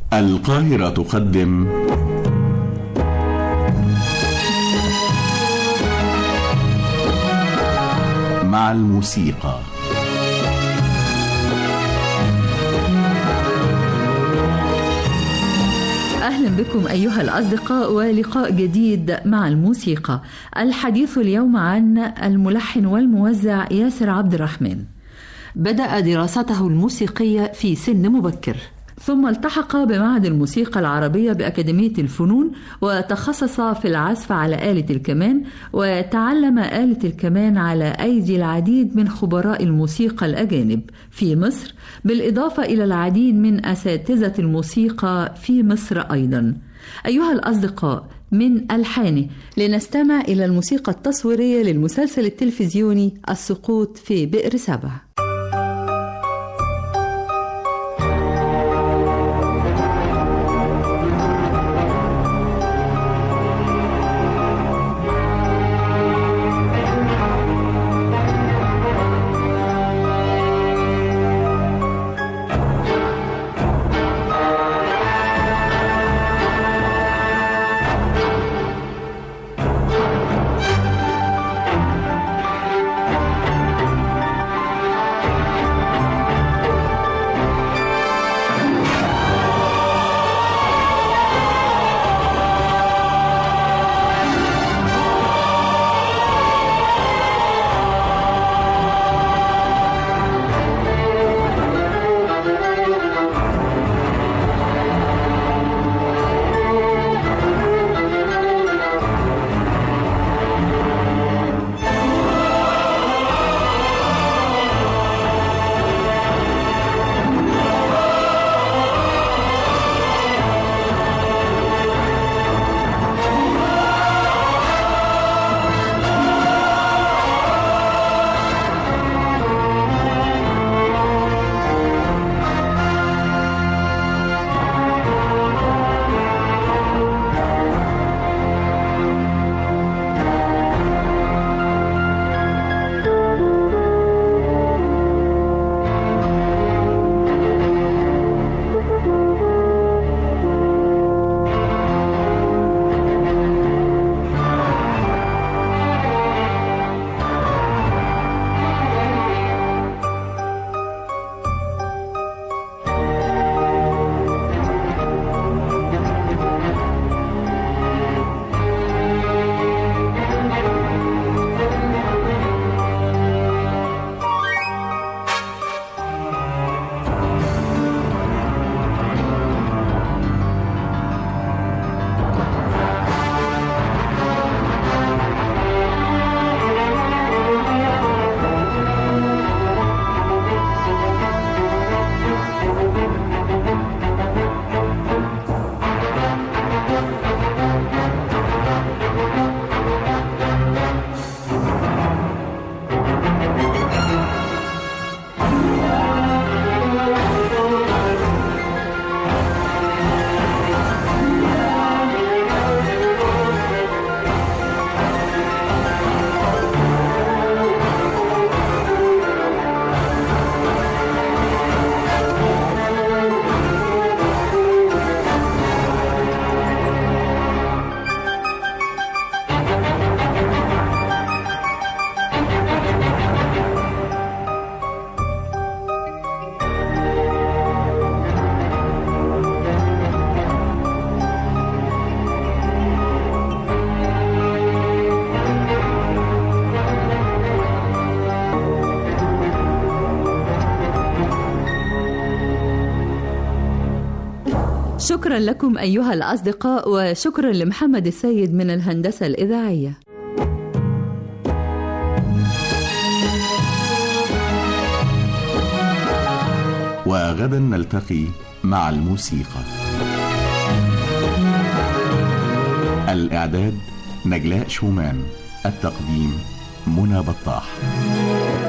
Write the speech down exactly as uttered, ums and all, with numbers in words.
القاهرة تقدم مع الموسيقى. أهلا بكم أيها الأصدقاء ولقاء جديد مع الموسيقى. الحديث اليوم عن الملحن والموزع ياسر عبد الرحمن. بدأ دراسته الموسيقية في سن مبكر، ثم التحق بمعهد الموسيقى العربية بأكاديمية الفنون، وتخصص في العزف على آلة الكمان، وتعلم آلة الكمان على أيدي العديد من خبراء الموسيقى الأجانب في مصر، بالإضافة إلى العديد من أساتذة الموسيقى في مصر أيضا. أيها الأصدقاء، من ألحانه لنستمع إلى الموسيقى التصويرية للمسلسل التلفزيوني السقوط في بئر سبع. شكرا لكم أيها الأصدقاء، وشكرا لمحمد السيد من الهندسة الإذاعية. وغدا نلتقي مع الموسيقى. الإعداد نجلاء شومان، التقديم منى بطاح.